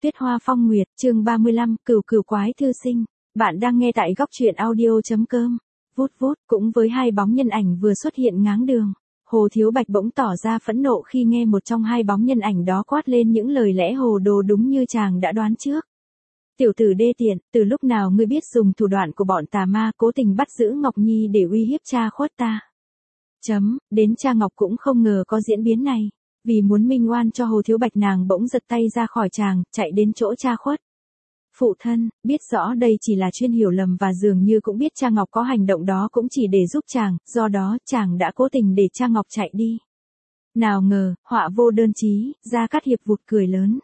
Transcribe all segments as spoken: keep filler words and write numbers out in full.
Tuyết Hoa Phong Nguyệt, chương ba mươi lăm, Cửu Cửu Quái Thư Sinh. Bạn đang nghe tại góc truyện audio chấm com. Vút vút, cũng với hai bóng nhân ảnh vừa xuất hiện ngáng đường. Hồ Thiếu Bạch bỗng tỏ ra phẫn nộ khi nghe một trong hai bóng nhân ảnh đó quát lên những lời lẽ hồ đồ đúng như chàng đã đoán trước. Tiểu tử đê tiện, từ lúc nào ngươi biết dùng thủ đoạn của bọn tà ma cố tình bắt giữ Ngọc Nhi để uy hiếp cha khuất ta? Chấm, đến cha Ngọc cũng không ngờ có diễn biến này. Vì muốn minh oan cho Hồ Thiếu Bạch, nàng bỗng giật tay ra khỏi chàng, chạy đến chỗ cha khuất. Phụ thân, biết rõ đây chỉ là chuyên hiểu lầm và dường như cũng biết cha Ngọc có hành động đó cũng chỉ để giúp chàng, do đó chàng đã cố tình để cha Ngọc chạy đi. Nào ngờ, họa vô đơn chí, Gia Cát Hiệp vụt cười lớn.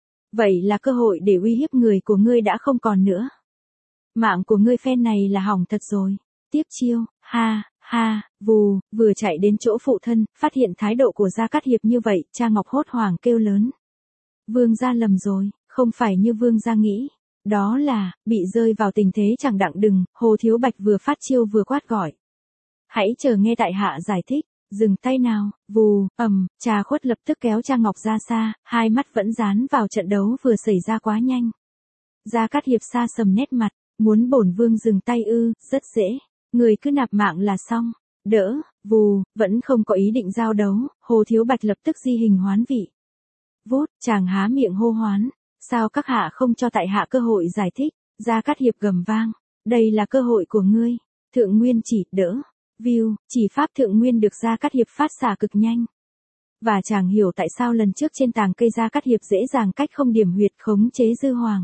Vậy là cơ hội để uy hiếp người của ngươi đã không còn nữa. Mạng của ngươi phen này là hỏng thật rồi. Tiếp chiêu, ha, ha, vù, vừa chạy đến chỗ phụ thân, phát hiện thái độ của Gia Cát Hiệp như vậy, cha Ngọc hốt hoảng kêu lớn. Vương gia lầm rồi, không phải như vương gia nghĩ. Đó là, bị rơi vào tình thế chẳng đặng đừng, Hồ Thiếu Bạch vừa phát chiêu vừa quát gọi. Hãy chờ nghe tại hạ giải thích, dừng tay nào, vù, ầm, cha khuất lập tức kéo cha Ngọc ra xa, hai mắt vẫn dán vào trận đấu vừa xảy ra quá nhanh. Gia Cát Hiệp xa sầm nét mặt, muốn bổn vương dừng tay ư, rất dễ, người cứ nạp mạng là xong. Đỡ, vù, vẫn không có ý định giao đấu, Hồ Thiếu Bạch lập tức di hình hoán vị. Vút, chàng há miệng hô hoán. Sao các hạ không cho tại hạ cơ hội giải thích? Gia Cát Hiệp gầm vang. Đây là cơ hội của ngươi. Thượng Nguyên chỉ, đỡ. View, chỉ pháp Thượng Nguyên được Gia Cát Hiệp phát xả cực nhanh. Và chàng hiểu tại sao lần trước trên tàng cây Gia Cát Hiệp dễ dàng cách không điểm huyệt khống chế Dư Hoàng.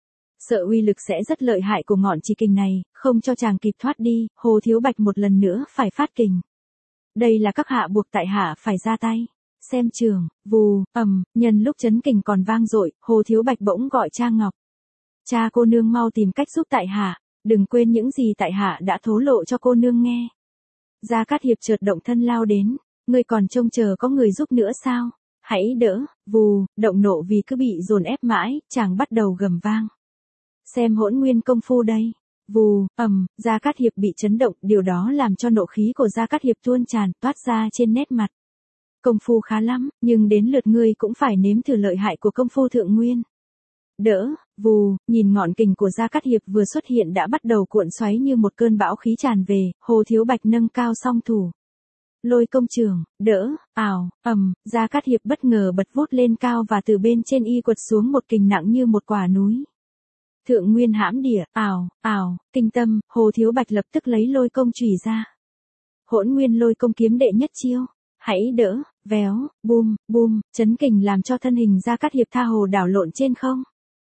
Sợ uy lực sẽ rất lợi hại của ngọn chỉ kình này, không cho chàng kịp thoát đi, Hồ Thiếu Bạch một lần nữa phải phát kình. Đây là các hạ buộc tại hạ phải ra tay. Xem trường, vù, ầm, nhân lúc chấn kình còn vang dội, Hồ Thiếu Bạch bỗng gọi cha Ngọc. Cha cô nương mau tìm cách giúp tại hạ, đừng quên những gì tại hạ đã thố lộ cho cô nương nghe. Gia Cát Hiệp chợt động thân lao đến, ngươi còn trông chờ có người giúp nữa sao? Hãy đỡ, vù, động nộ vì cứ bị dồn ép mãi, chàng bắt đầu gầm vang. Xem hỗn nguyên công phu đây. Vù, ầm, Gia Cát Hiệp bị chấn động, điều đó làm cho nộ khí của Gia Cát Hiệp tuôn tràn, toát ra trên nét mặt. Công phu khá lắm, nhưng đến lượt ngươi cũng phải nếm thử lợi hại của công phu Thượng Nguyên. Đỡ, vù, nhìn ngọn kình của Gia Cát Hiệp vừa xuất hiện đã bắt đầu cuộn xoáy như một cơn bão khí tràn về, Hồ Thiếu Bạch nâng cao song thủ. Lôi công trường, đỡ, ào, ầm, Gia Cát Hiệp bất ngờ bật vút lên cao và từ bên trên y quật xuống một kình nặng như một quả núi. Thượng Nguyên hãm đỉa, ào, ào, kinh tâm, Hồ Thiếu Bạch lập tức lấy lôi công chùy ra. Hỗn Nguyên lôi công kiếm đệ nhất chiêu. Hãy đỡ, véo, bum, bum, chấn kình làm cho thân hình Gia Cát Hiệp tha hồ đảo lộn trên không.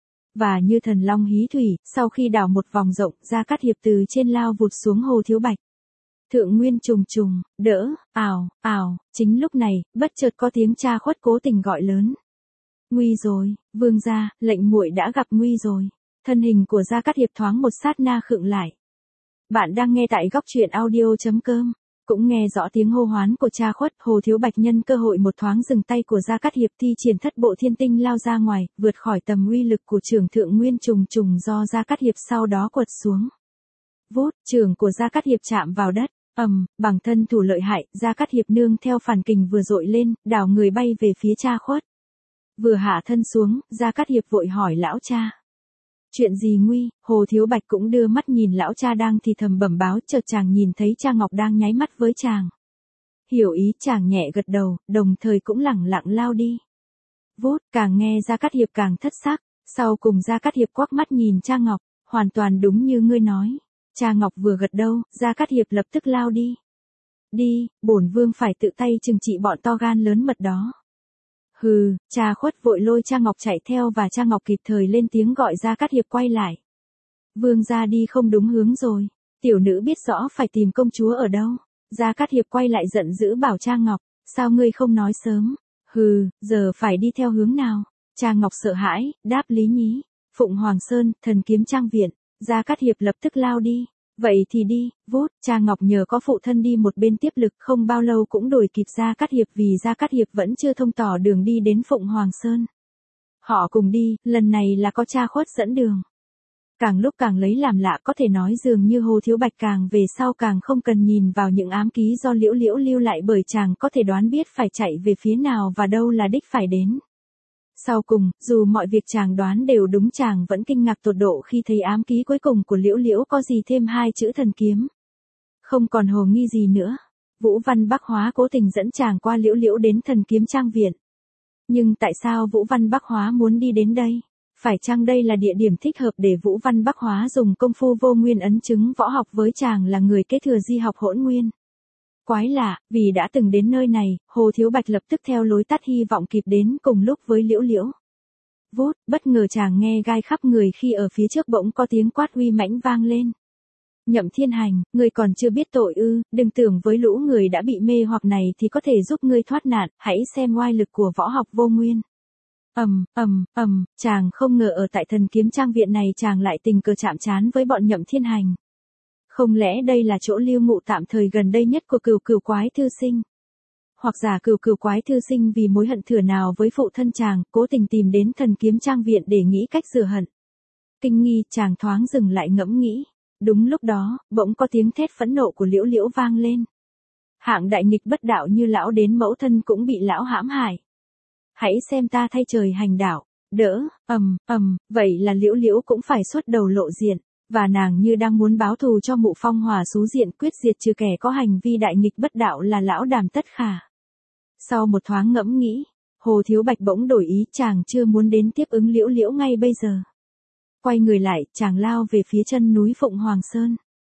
Và như thần long hí thủy, sau khi đảo một vòng rộng, Gia Cát Hiệp từ trên lao vụt xuống Hồ Thiếu Bạch. Thượng Nguyên trùng trùng, đỡ, ào, ào, chính lúc này, bất chợt có tiếng cha khuất cố tình gọi lớn. Nguy rồi, vương gia, lệnh muội đã gặp nguy rồi. Thân hình của Gia Cát Hiệp thoáng một sát na khựng lại. Bạn đang nghe tại góc truyện audio chấm com. Cũng nghe rõ tiếng hô hoán của cha khuất, Hồ Thiếu Bạch nhân cơ hội một thoáng dừng tay của Gia Cát Hiệp thi triển thất bộ thiên tinh lao ra ngoài, vượt khỏi tầm uy lực của trường Thượng Nguyên trùng trùng do Gia Cát Hiệp sau đó quật xuống. Vút, trường của Gia Cát Hiệp chạm vào đất, ầm, bằng thân thủ lợi hại, Gia Cát Hiệp nương theo phản kình vừa dội lên, đảo người bay về phía cha khuất. Vừa hạ thân xuống, Gia Cát Hiệp vội hỏi lão cha. Chuyện gì nguy? Hồ Thiếu Bạch cũng đưa mắt nhìn lão cha đang thì thầm bẩm báo, chợt chàng nhìn thấy cha Ngọc đang nháy mắt với chàng. Hiểu ý, chàng nhẹ gật đầu, đồng thời cũng lẳng lặng lao đi. Vút, càng nghe Gia Cát Hiệp càng thất sắc, sau cùng Gia Cát Hiệp quắc mắt nhìn cha Ngọc, hoàn toàn đúng như ngươi nói. Cha Ngọc vừa gật đầu, Gia Cát Hiệp lập tức lao đi. Đi, bổn vương phải tự tay trừng trị bọn to gan lớn mật đó. Hừ, cha khuất vội lôi cha Ngọc chạy theo và cha Ngọc kịp thời lên tiếng gọi Gia Cát Hiệp quay lại. Vương gia đi không đúng hướng rồi, tiểu nữ biết rõ phải tìm công chúa ở đâu. Gia Cát Hiệp quay lại giận dữ bảo cha Ngọc, sao ngươi không nói sớm? Hừ, giờ phải đi theo hướng nào? Cha Ngọc sợ hãi, đáp lý nhí. Phụng Hoàng Sơn, thần kiếm trang viện. Gia Cát Hiệp lập tức lao đi. Vậy thì đi, vút, cha Ngọc nhờ có phụ thân đi một bên tiếp lực, không bao lâu cũng đuổi kịp Gia Cát Hiệp vì Gia Cát Hiệp vẫn chưa thông tỏ đường đi đến Phụng Hoàng Sơn. Họ cùng đi, lần này là có cha khuất dẫn đường. Càng lúc càng lấy làm lạ, có thể nói dường như Hồ Thiếu Bạch càng về sau càng không cần nhìn vào những ám ký do Liễu Liễu lưu lại, bởi chàng có thể đoán biết phải chạy về phía nào và đâu là đích phải đến. Sau cùng, dù mọi việc chàng đoán đều đúng, chàng vẫn kinh ngạc tột độ khi thấy ám ký cuối cùng của Liễu Liễu có gì thêm hai chữ thần kiếm. Không còn hồ nghi gì nữa. Vũ Văn Bắc Hóa cố tình dẫn chàng qua Liễu Liễu đến thần kiếm trang viện. Nhưng tại sao Vũ Văn Bắc Hóa muốn đi đến đây? Phải chăng đây là địa điểm thích hợp để Vũ Văn Bắc Hóa dùng công phu vô nguyên ấn chứng võ học với chàng là người kế thừa di học hỗn nguyên? Quái lạ, vì đã từng đến nơi này, Hồ Thiếu Bạch lập tức theo lối tắt hy vọng kịp đến cùng lúc với Liễu Liễu. Vút, bất ngờ chàng nghe gai khắp người khi ở phía trước bỗng có tiếng quát uy mãnh vang lên. Nhậm Thiên Hành, ngươi còn chưa biết tội ư? Đừng tưởng với lũ người đã bị mê hoặc này thì có thể giúp ngươi thoát nạn, hãy xem oai lực của võ học vô nguyên. Ầm, ầm, ầm, chàng không ngờ ở tại thần kiếm trang viện này chàng lại tình cờ chạm trán với bọn Nhậm Thiên Hành. Không lẽ đây là chỗ lưu ngụ tạm thời gần đây nhất của Cửu Cửu Quái Thư Sinh? Hoặc giả Cửu Cửu Quái Thư Sinh vì mối hận thửa nào với phụ thân chàng, cố tình tìm đến thần kiếm trang viện để nghĩ cách rửa hận. Kinh nghi, chàng thoáng dừng lại ngẫm nghĩ. Đúng lúc đó, bỗng có tiếng thét phẫn nộ của Liễu Liễu vang lên. Hạng đại nghịch bất đạo như lão đến mẫu thân cũng bị lão hãm hại. Hãy xem ta thay trời hành đạo, đỡ, ầm, ầm, vậy là Liễu Liễu cũng phải xuất đầu lộ diện, và nàng như đang muốn báo thù cho Mụ Phong Hòa xú diện quyết diệt trừ kẻ có hành vi đại nghịch bất đạo là lão Đàm Tất Khả. Sau một thoáng ngẫm nghĩ, Hồ Thiếu Bạch bỗng đổi ý, chàng chưa muốn đến tiếp ứng Liễu Liễu ngay bây giờ. Quay người lại, chàng lao về phía chân núi Phụng Hoàng Sơn.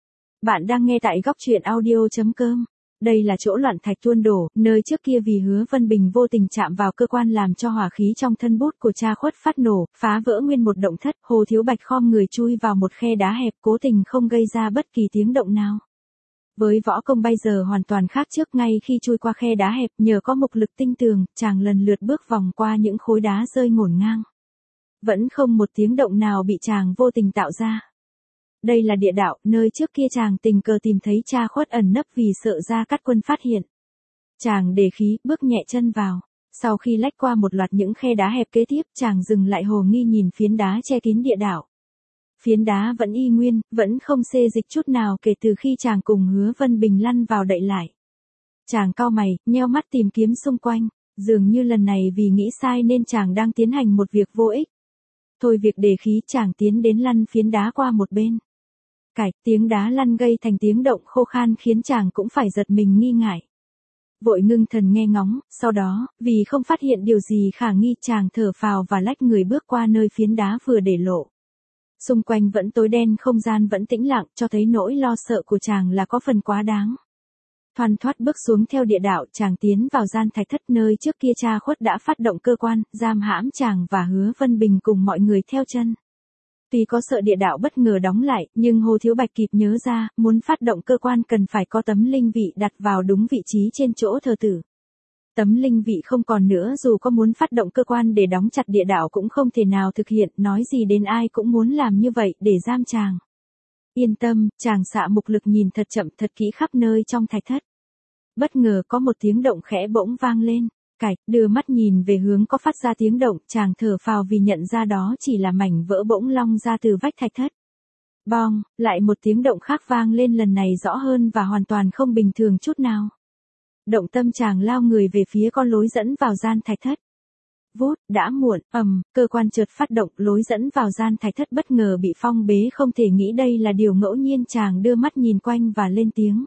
Bạn đang nghe tại góc truyện audio chấm com. Đây là chỗ loạn thạch tuôn đổ, nơi trước kia vì Hứa Vân Bình vô tình chạm vào cơ quan làm cho hỏa khí trong thân bút của cha khuất phát nổ, phá vỡ nguyên một động thất. Hồ Thiếu Bạch khom người chui vào một khe đá hẹp, cố tình không gây ra bất kỳ tiếng động nào. Với võ công bây giờ hoàn toàn khác trước, ngay khi chui qua khe đá hẹp, nhờ có mục lực tinh tường, chàng lần lượt bước vòng qua những khối đá rơi ngổn ngang. Vẫn không một tiếng động nào bị chàng vô tình tạo ra. Đây là địa đạo, nơi trước kia chàng tình cờ tìm thấy cha khuất ẩn nấp vì sợ Gia Cát Quân phát hiện. Chàng đề khí, bước nhẹ chân vào. Sau khi lách qua một loạt những khe đá hẹp kế tiếp, chàng dừng lại hồ nghi nhìn phiến đá che kín địa đạo. Phiến đá vẫn y nguyên, vẫn không xê dịch chút nào kể từ khi chàng cùng Hứa Vân Bình lăn vào đậy lại. Chàng cau mày, nheo mắt tìm kiếm xung quanh. Dường như lần này vì nghĩ sai nên chàng đang tiến hành một việc vô ích. Thôi việc đề khí, chàng tiến đến lăn phiến đá qua một bên. Cạch, tiếng đá lăn gây thành tiếng động khô khan khiến chàng cũng phải giật mình nghi ngại. Vội ngưng thần nghe ngóng, sau đó, vì không phát hiện điều gì khả nghi, chàng thở phào và lách người bước qua nơi phiến đá vừa để lộ. Xung quanh vẫn tối đen, không gian vẫn tĩnh lặng, cho thấy nỗi lo sợ của chàng là có phần quá đáng. Thoăn thoắt bước xuống theo địa đạo, chàng tiến vào gian thạch thất nơi trước kia cha khuất đã phát động cơ quan, giam hãm chàng và Hứa Vân Bình cùng mọi người theo chân. Tuy có sợ địa đạo bất ngờ đóng lại, nhưng Hồ Thiếu Bạch kịp nhớ ra, muốn phát động cơ quan cần phải có tấm linh vị đặt vào đúng vị trí trên chỗ thờ tử. Tấm linh vị không còn nữa, dù có muốn phát động cơ quan để đóng chặt địa đạo cũng không thể nào thực hiện, nói gì đến ai cũng muốn làm như vậy để giam chàng. Yên tâm, chàng xạ mục lực nhìn thật chậm thật kỹ khắp nơi trong thạch thất. Bất ngờ có một tiếng động khẽ bỗng vang lên. Cạch, đưa mắt nhìn về hướng có phát ra tiếng động, chàng thở phào vì nhận ra đó chỉ là mảnh vỡ bỗng long ra từ vách thạch thất. Bong, lại một tiếng động khác vang lên, lần này rõ hơn và hoàn toàn không bình thường chút nào. Động tâm chàng lao người về phía con lối dẫn vào gian thạch thất. Vút, đã muộn, ầm, cơ quan chợt phát động, lối dẫn vào gian thạch thất bất ngờ bị phong bế, không thể nghĩ đây là điều ngẫu nhiên, chàng đưa mắt nhìn quanh và lên tiếng.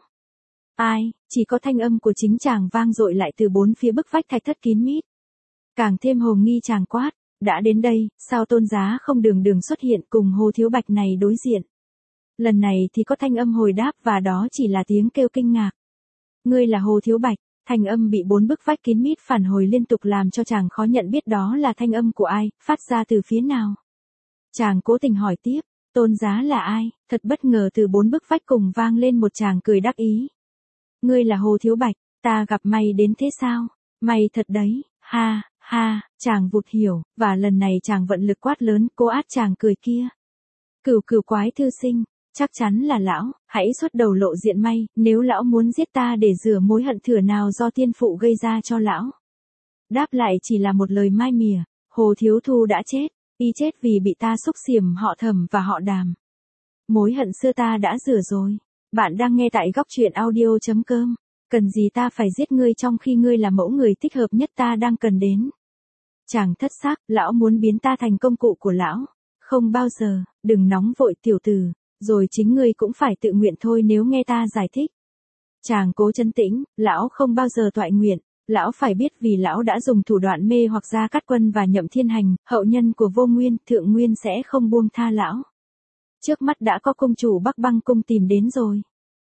Ai, chỉ có thanh âm của chính chàng vang dội lại từ bốn phía bức vách thạch thất kín mít. Càng thêm hồ nghi, chàng quát, đã đến đây, sao Tôn Giá không đường đường xuất hiện cùng Hồ Thiếu Bạch này đối diện. Lần này thì có thanh âm hồi đáp và đó chỉ là tiếng kêu kinh ngạc. Ngươi là Hồ Thiếu Bạch. Thanh âm bị bốn bức vách kín mít phản hồi liên tục làm cho chàng khó nhận biết đó là thanh âm của ai, phát ra từ phía nào. Chàng cố tình hỏi tiếp, Tôn Giá là ai? Thật bất ngờ từ bốn bức vách cùng vang lên một chàng cười đắc ý. Ngươi là Hồ Thiếu Bạch, ta gặp mày đến thế sao? Mày thật đấy, ha, ha, chàng vụt hiểu, và lần này chàng vận lực quát lớn, cô át chàng cười kia. Cửu Cửu Quái Thư Sinh, chắc chắn là lão, hãy xuất đầu lộ diện may, nếu lão muốn giết ta để rửa mối hận thửa nào do tiên phụ gây ra cho lão. Đáp lại chỉ là một lời mai mỉa, Hồ Thiếu Thu đã chết, y chết vì bị ta xúc xiểm họ Thẩm và họ Đàm. Mối hận xưa ta đã rửa rồi. Bạn đang nghe tại góc truyện audio chấm com. Cần gì ta phải giết ngươi trong khi ngươi là mẫu người thích hợp nhất ta đang cần đến. Chàng thất xác, lão muốn biến ta thành công cụ của lão. Không bao giờ, đừng nóng vội tiểu tử, rồi chính ngươi cũng phải tự nguyện thôi nếu nghe ta giải thích. Chàng cố trấn tĩnh, lão không bao giờ toại nguyện, lão phải biết vì lão đã dùng thủ đoạn mê hoặc Gia Cát Quân và Nhậm Thiên Hành, hậu nhân của Vô Nguyên, Thượng Nguyên sẽ không buông tha lão. Trước mắt đã có công chủ Bắc Băng Cung tìm đến rồi.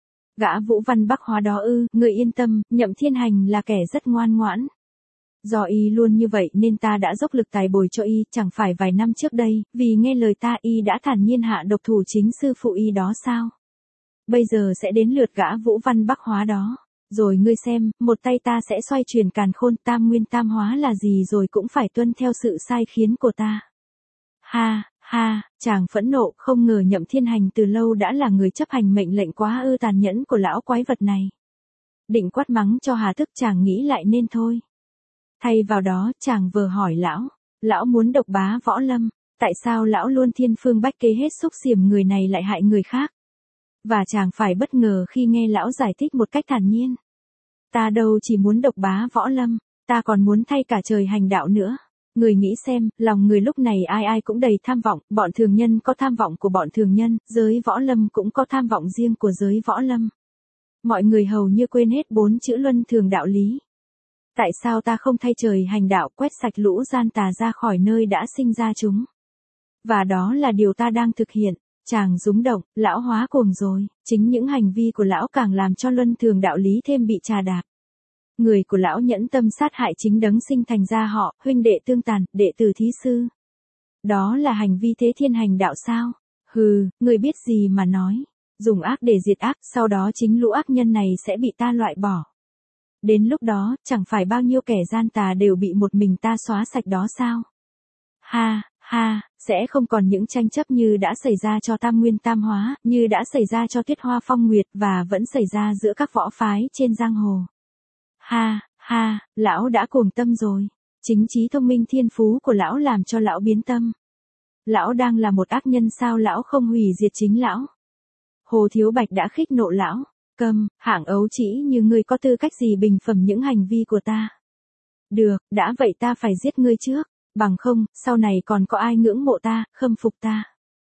Gã Vũ Văn Bắc Hóa đó ư, người yên tâm, Nhậm Thiên Hành là kẻ rất ngoan ngoãn. Do y luôn như vậy nên ta đã dốc lực tài bồi cho y, chẳng phải vài năm trước đây, vì nghe lời ta y đã thản nhiên hạ độc thủ chính sư phụ y đó sao? Bây giờ sẽ đến lượt gã Vũ Văn Bắc Hóa đó. Rồi ngươi xem, một tay ta sẽ xoay chuyển càn khôn, tam nguyên tam hóa là gì rồi cũng phải tuân theo sự sai khiến của ta. Ha, ha, chàng phẫn nộ, không ngờ Nhậm Thiên Hành từ lâu đã là người chấp hành mệnh lệnh quá ư tàn nhẫn của lão quái vật này. Định quát mắng cho hà tức chàng nghĩ lại nên thôi. Thay vào đó, chàng vừa hỏi lão, lão muốn độc bá võ lâm, tại sao lão luôn thiên phương bách kế hết xúc xiểm người này lại hại người khác? Và chàng phải bất ngờ khi nghe lão giải thích một cách thản nhiên. Ta đâu chỉ muốn độc bá võ lâm, ta còn muốn thay cả trời hành đạo nữa. Người nghĩ xem, lòng người lúc này ai ai cũng đầy tham vọng, bọn thường nhân có tham vọng của bọn thường nhân, giới võ lâm cũng có tham vọng riêng của giới võ lâm. Mọi người hầu như quên hết bốn chữ luân thường đạo lý. Tại sao ta không thay trời hành đạo quét sạch lũ gian tà ra khỏi nơi đã sinh ra chúng? Và đó là điều ta đang thực hiện. Chàng rúng động, lão hóa cuồng rồi, chính những hành vi của lão càng làm cho luân thường đạo lý thêm bị trà đạp. Người của lão nhẫn tâm sát hại chính đấng sinh thành ra họ, huynh đệ tương tàn, đệ tử thí sư. Đó là hành vi thế thiên hành đạo sao? Hừ, người biết gì mà nói. Dùng ác để diệt ác, sau đó chính lũ ác nhân này sẽ bị ta loại bỏ. Đến lúc đó, chẳng phải bao nhiêu kẻ gian tà đều bị một mình ta xóa sạch đó sao? Ha, ha, sẽ không còn những tranh chấp như đã xảy ra cho tam nguyên tam hóa, như đã xảy ra cho Tuyết Hoa Phong Nguyệt và vẫn xảy ra giữa các võ phái trên giang hồ. Ha, ha, lão đã cuồng tâm rồi. Chính trí thông minh thiên phú của lão làm cho lão biến tâm. Lão đang là một ác nhân sao lão không hủy diệt chính lão? Hồ Thiếu Bạch đã khích nộ lão. Câm, hạng ấu trĩ như ngươi có tư cách gì bình phẩm những hành vi của ta? Được, đã vậy ta phải giết ngươi trước, bằng không, sau này còn có ai ngưỡng mộ ta, khâm phục ta.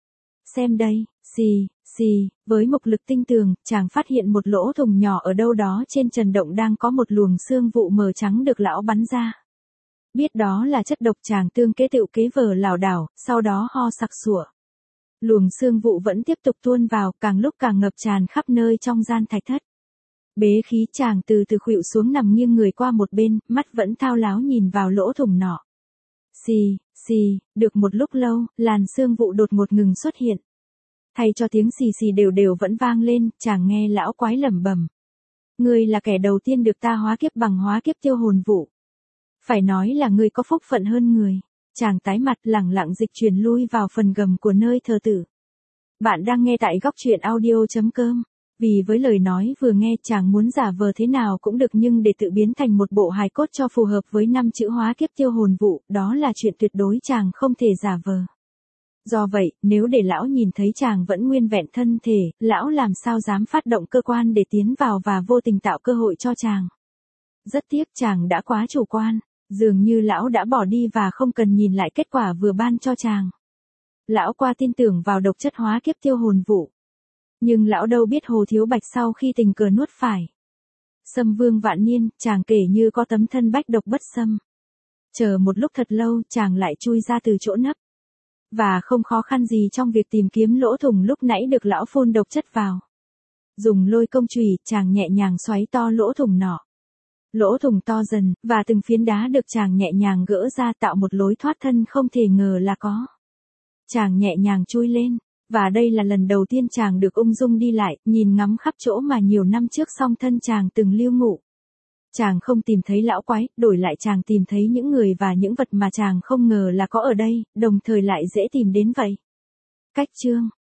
Xem đây, xì, xì, với mục lực tinh tường, chàng phát hiện một lỗ thùng nhỏ ở đâu đó trên trần động đang có một luồng xương vụ mờ trắng được lão bắn ra. Biết đó là chất độc chàng tương kế tựu kế vờ lảo đảo, sau đó ho sặc sủa. Luồng xương vụ vẫn tiếp tục tuôn vào, càng lúc càng ngập tràn khắp nơi trong gian thạch thất. Bế khí chàng từ từ khuỵu xuống nằm nghiêng người qua một bên, mắt vẫn thao láo nhìn vào lỗ thủng nọ. Xì, xì, được một lúc lâu, làn xương vụ đột ngột ngừng xuất hiện. Thay cho tiếng xì xì đều đều vẫn vang lên, chàng nghe lão quái lẩm bẩm. Ngươi là kẻ đầu tiên được ta hóa kiếp bằng hóa kiếp tiêu hồn vụ. Phải nói là ngươi có phúc phận hơn người. Chàng tái mặt lẳng lặng dịch chuyển lui vào phần gầm của nơi thờ tử. Bạn đang nghe tại góc truyện audio chấm com. Vì với lời nói vừa nghe chàng muốn giả vờ thế nào cũng được nhưng để tự biến thành một bộ hài cốt cho phù hợp với năm chữ hóa kiếp tiêu hồn vụ, đó là chuyện tuyệt đối chàng không thể giả vờ. Do vậy, nếu để lão nhìn thấy chàng vẫn nguyên vẹn thân thể, lão làm sao dám phát động cơ quan để tiến vào và vô tình tạo cơ hội cho chàng. Rất tiếc chàng đã quá chủ quan. Dường như lão đã bỏ đi và không cần nhìn lại kết quả vừa ban cho chàng. Lão qua tin tưởng vào độc chất hóa kiếp tiêu hồn vụ. Nhưng lão đâu biết Hồ Thiếu Bạch sau khi tình cờ nuốt phải Sâm Vương vạn niên, chàng kể như có tấm thân bách độc bất xâm. Chờ một lúc thật lâu, chàng lại chui ra từ chỗ nấp. Và không khó khăn gì trong việc tìm kiếm lỗ thủng lúc nãy được lão phun độc chất vào. Dùng lôi công chùy, chàng nhẹ nhàng xoáy to lỗ thủng nọ. Lỗ thủng to dần, và từng phiến đá được chàng nhẹ nhàng gỡ ra tạo một lối thoát thân không thể ngờ là có. Chàng nhẹ nhàng chui lên, và đây là lần đầu tiên chàng được ung dung đi lại, nhìn ngắm khắp chỗ mà nhiều năm trước song thân chàng từng lưu ngụ. Chàng không tìm thấy lão quái, đổi lại chàng tìm thấy những người và những vật mà chàng không ngờ là có ở đây, đồng thời lại dễ tìm đến vậy. Cách chương